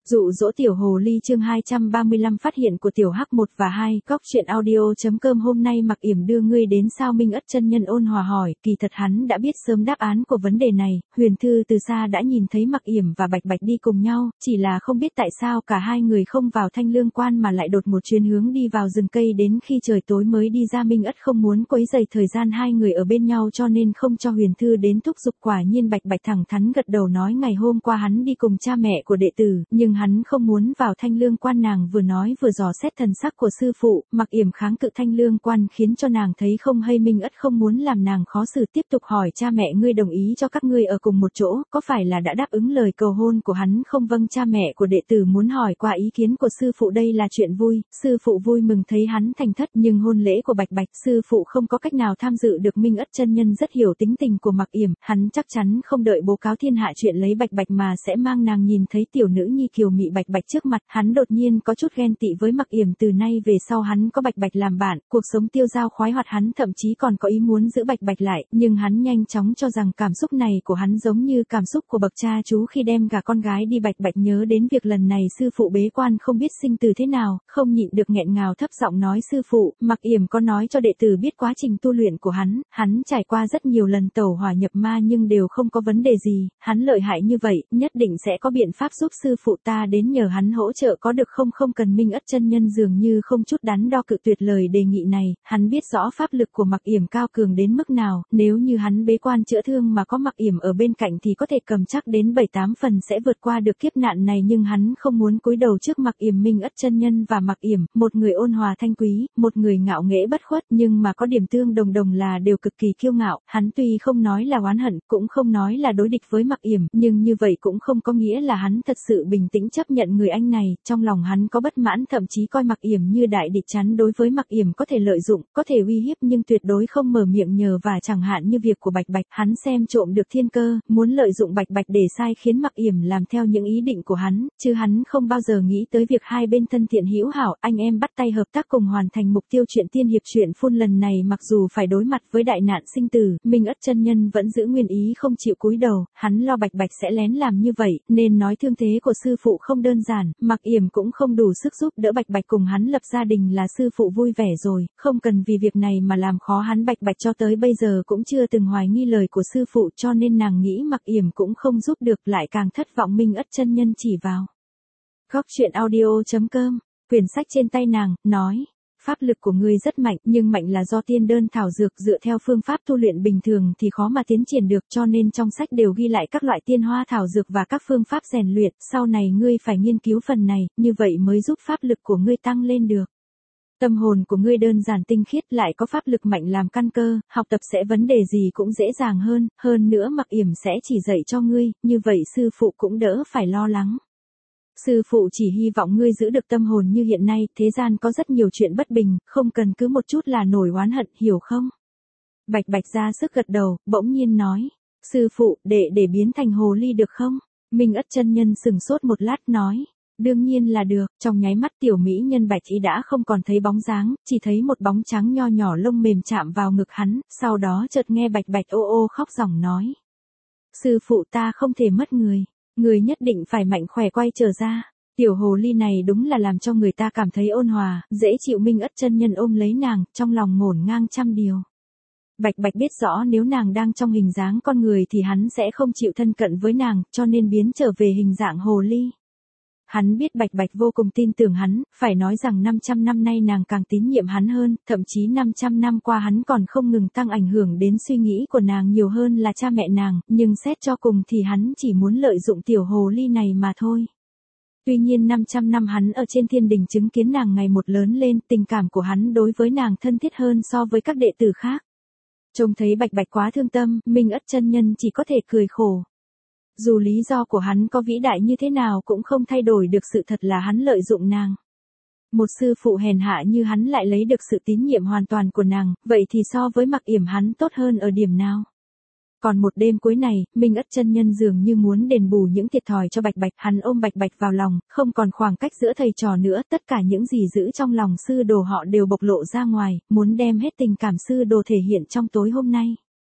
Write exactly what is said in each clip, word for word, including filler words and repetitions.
Dụ dỗ tiểu hồ ly chương hai trăm ba mươi lăm phát hiện của tiểu hắc một và hai, góc truyện audio.com hôm nay Mặc Yểm đưa ngươi đến sao Minh Ất chân nhân ôn hòa hỏi, kỳ thật hắn đã biết sớm đáp án của vấn đề này, Huyền Thư từ xa đã nhìn thấy Mặc Yểm và Bạch Bạch đi cùng nhau, chỉ là không biết tại sao cả hai người không vào Thanh Lương Quan mà lại đột một chuyến hướng đi vào rừng cây đến khi trời tối mới đi ra. Minh Ất không muốn quấy rầy thời gian hai người ở bên nhau cho nên không cho Huyền Thư đến thúc giục. Quả nhiên Bạch Bạch thẳng thắn gật đầu nói ngày hôm qua hắn đi cùng cha mẹ của đệ tử, nhưng hắn không muốn vào Thanh Lương Quan. Nàng vừa nói vừa dò xét thần sắc của sư phụ, Mặc Yểm kháng cự Thanh Lương Quan khiến cho nàng thấy không hay. Minh Ất không muốn làm nàng khó xử, tiếp tục hỏi cha mẹ ngươi đồng ý cho các ngươi ở cùng một chỗ, có phải là đã đáp ứng lời cầu hôn của hắn không? Vâng, cha mẹ của đệ tử muốn hỏi qua ý kiến của sư phụ, đây là chuyện vui. Sư phụ vui mừng thấy hắn thành thất, nhưng hôn lễ của Bạch Bạch sư phụ không có cách nào tham dự được. Minh Ất chân nhân rất hiểu tính tình của Mặc Yểm, hắn chắc chắn không đợi bố cáo thiên hạ chuyện lấy Bạch Bạch mà sẽ mang nàng nhìn thấy tiểu nữ nhi kiều mị Bạch Bạch trước mặt. Hắn đột nhiên có chút ghen tị với Mặc Yểm, từ nay về sau hắn có Bạch Bạch làm bạn, cuộc sống tiêu dao khoái hoạt, hắn thậm chí còn có ý muốn giữ Bạch Bạch lại, nhưng hắn nhanh chóng cho rằng cảm xúc này của hắn giống như cảm xúc của bậc cha chú khi đem gả con gái đi. Bạch Bạch nhớ đến việc lần này sư phụ bế quan không biết sinh từ thế nào, không nhịn được nghẹn ngào thấp giọng nói sư phụ, Mặc Yểm có nói cho đệ tử biết quá trình tu luyện của hắn, hắn trải qua rất nhiều lần tẩu hỏa nhập ma nhưng đều không có vấn đề gì, hắn lợi hại như vậy, nhất định sẽ có biện pháp giúp sư phụ ta đến nhờ hắn hỗ trợ có được không? Không cần. Minh Ất chân nhân dường như không chút đắn đo cự tuyệt lời đề nghị này, hắn biết rõ pháp lực của Mặc Yểm cao cường đến mức nào, nếu như hắn bế quan chữa thương mà có Mặc Yểm ở bên cạnh thì có thể cầm chắc đến bảy tám phần sẽ vượt qua được kiếp nạn này, nhưng hắn không muốn cúi đầu trước Mặc Yểm. Minh Ất chân nhân và Mặc Yểm, một người ôn hòa thanh quý, một người ngạo nghễ bất khuất, nhưng mà có điểm tương đồng đồng là đều cực kỳ kiêu ngạo. Hắn tuy không nói là oán hận, cũng không nói là đối địch với Mặc Yểm, nhưng như vậy cũng không có nghĩa là hắn thật sự bình tĩnh chấp nhận người anh này. Trong lòng hắn có bất mãn, thậm chí coi Mặc Yểm như đại địch chắn đối với Mặc Yểm có thể lợi dụng, có thể uy hiếp nhưng tuyệt đối không mở miệng nhờ và chẳng hạn như việc của Bạch Bạch, hắn xem trộm được thiên cơ, muốn lợi dụng Bạch Bạch để sai khiến Mặc Yểm làm theo những ý định của hắn, chứ hắn không bao giờ nghĩ tới việc hai bên thân thiện hữu hảo, anh em bắt tay hợp tác cùng hoàn thành mục tiêu. Chuyện tiên hiệp chuyện phun lần này mặc dù phải đối mặt với đại nạn sinh tử, Minh Ất chân nhân vẫn giữ nguyên ý không chịu cúi đầu, hắn lo Bạch Bạch sẽ lén làm như vậy, nên nói thương thế của sư phụ không đơn giản, Mặc Yểm cũng không đủ sức giúp đỡ Bạch Bạch, cùng hắn lập gia đình là sư phụ vui vẻ rồi, không cần vì việc này mà làm khó hắn. Bạch Bạch cho tới bây giờ cũng chưa từng hoài nghi lời của sư phụ, cho nên nàng nghĩ Mặc Yểm cũng không giúp được, lại càng thất vọng. Minh Ất chân nhân chỉ vào góc truyện audio.com, quyển sách trên tay nàng, nói, pháp lực của ngươi rất mạnh, nhưng mạnh là do tiên đơn thảo dược, dựa theo phương pháp tu luyện bình thường thì khó mà tiến triển được, cho nên trong sách đều ghi lại các loại tiên hoa thảo dược và các phương pháp rèn luyện, sau này ngươi phải nghiên cứu phần này, như vậy mới giúp pháp lực của ngươi tăng lên được. Tâm hồn của ngươi đơn giản tinh khiết, lại có pháp lực mạnh làm căn cơ, học tập sẽ vấn đề gì cũng dễ dàng hơn, hơn nữa Mặc Yểm sẽ chỉ dạy cho ngươi, như vậy sư phụ cũng đỡ phải lo lắng. Sư phụ chỉ hy vọng ngươi giữ được tâm hồn như hiện nay, thế gian có rất nhiều chuyện bất bình, không cần cứ một chút là nổi oán hận, hiểu không? Bạch Bạch ra sức gật đầu, bỗng nhiên nói, sư phụ, đệ để biến thành hồ ly được không? Minh Ất chân nhân sừng sốt một lát nói, đương nhiên là được. Trong nháy mắt tiểu mỹ nhân Bạch Ý đã không còn thấy bóng dáng, chỉ thấy một bóng trắng nho nhỏ lông mềm chạm vào ngực hắn, sau đó chợt nghe Bạch Bạch ô ô khóc ròng nói, sư phụ ta không thể mất người. Người nhất định phải mạnh khỏe quay trở ra. Tiểu hồ ly này đúng là làm cho người ta cảm thấy ôn hòa, dễ chịu. Minh Ất chân nhân ôm lấy nàng, trong lòng ngổn ngang trăm điều. Bạch Bạch biết rõ nếu nàng đang trong hình dáng con người thì hắn sẽ không chịu thân cận với nàng, cho nên biến trở về hình dạng hồ ly. Hắn biết Bạch Bạch vô cùng tin tưởng hắn, phải nói rằng năm trăm năm nay nàng càng tín nhiệm hắn hơn, thậm chí năm trăm năm qua hắn còn không ngừng tăng ảnh hưởng đến suy nghĩ của nàng nhiều hơn là cha mẹ nàng, nhưng xét cho cùng thì hắn chỉ muốn lợi dụng tiểu hồ ly này mà thôi. Tuy nhiên năm trăm năm hắn ở trên thiên đình chứng kiến nàng ngày một lớn lên, tình cảm của hắn đối với nàng thân thiết hơn so với các đệ tử khác. Trông thấy Bạch Bạch quá thương tâm, Minh Ất chân nhân chỉ có thể cười khổ. Dù lý do của hắn có vĩ đại như thế nào cũng không thay đổi được sự thật là hắn lợi dụng nàng. Một sư phụ hèn hạ như hắn lại lấy được sự tín nhiệm hoàn toàn của nàng, vậy thì so với Mặc Yểm hắn tốt hơn ở điểm nào? Còn một đêm cuối này, Minh Ất chân nhân dường như muốn đền bù những thiệt thòi cho Bạch Bạch, hắn ôm Bạch Bạch vào lòng, không còn khoảng cách giữa thầy trò nữa, tất cả những gì giữ trong lòng sư đồ họ đều bộc lộ ra ngoài, muốn đem hết tình cảm sư đồ thể hiện trong tối hôm nay.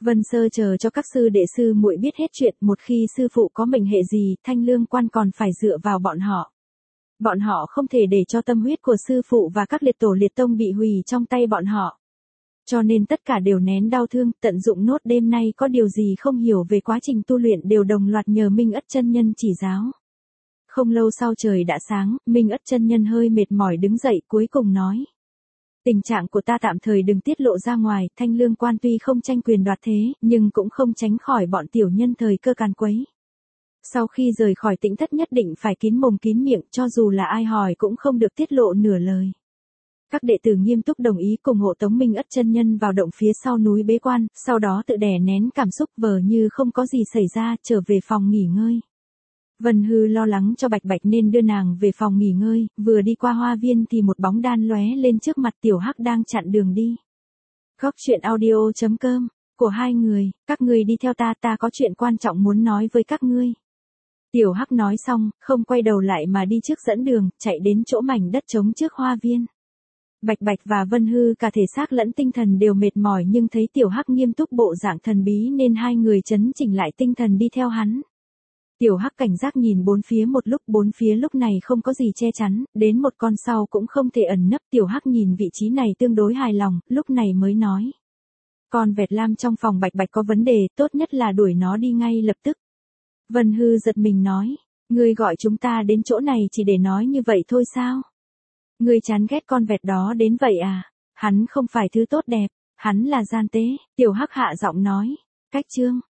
Vân Sơ chờ cho các sư đệ sư muội biết hết chuyện, một khi sư phụ có mệnh hệ gì, Thanh Lương Quan còn phải dựa vào bọn họ. Bọn họ không thể để cho tâm huyết của sư phụ và các liệt tổ liệt tông bị hủy trong tay bọn họ. Cho nên tất cả đều nén đau thương, tận dụng nốt đêm nay có điều gì không hiểu về quá trình tu luyện đều đồng loạt nhờ Minh Ất chân nhân chỉ giáo. Không lâu sau trời đã sáng, Minh Ất chân nhân hơi mệt mỏi đứng dậy cuối cùng nói. Tình trạng của ta tạm thời đừng tiết lộ ra ngoài, Thanh Lương Quan tuy không tranh quyền đoạt thế, nhưng cũng không tránh khỏi bọn tiểu nhân thời cơ càn quấy. Sau khi rời khỏi Tĩnh Thất nhất định phải kín mồm kín miệng, cho dù là ai hỏi cũng không được tiết lộ nửa lời. Các đệ tử nghiêm túc đồng ý cùng hộ tống Minh Ất chân nhân vào động phía sau núi bế quan, sau đó tự đè nén cảm xúc vờ như không có gì xảy ra, trở về phòng nghỉ ngơi. Vân Hư lo lắng cho Bạch Bạch nên đưa nàng về phòng nghỉ ngơi, vừa đi qua hoa viên thì một bóng đan lóe lên trước mặt Tiểu Hắc đang chặn đường đi. Góc truyện audio chấm com, của hai người, các ngươi đi theo ta, ta có chuyện quan trọng muốn nói với các ngươi. Tiểu Hắc nói xong, không quay đầu lại mà đi trước dẫn đường, chạy đến chỗ mảnh đất trống trước hoa viên. Bạch Bạch và Vân Hư cả thể xác lẫn tinh thần đều mệt mỏi nhưng thấy Tiểu Hắc nghiêm túc bộ dạng thần bí nên hai người chấn chỉnh lại tinh thần đi theo hắn. Tiểu Hắc cảnh giác nhìn bốn phía một lúc, bốn phía lúc này không có gì che chắn, đến một con sau cũng không thể ẩn nấp. Tiểu Hắc nhìn vị trí này tương đối hài lòng, lúc này mới nói. Con vẹt lam trong phòng Bạch Bạch có vấn đề, tốt nhất là đuổi nó đi ngay lập tức. Vân Hư giật mình nói, ngươi gọi chúng ta đến chỗ này chỉ để nói như vậy thôi sao? Ngươi chán ghét con vẹt đó đến vậy à? Hắn không phải thứ tốt đẹp, hắn là gian tế. Tiểu Hắc hạ giọng nói, cách chương.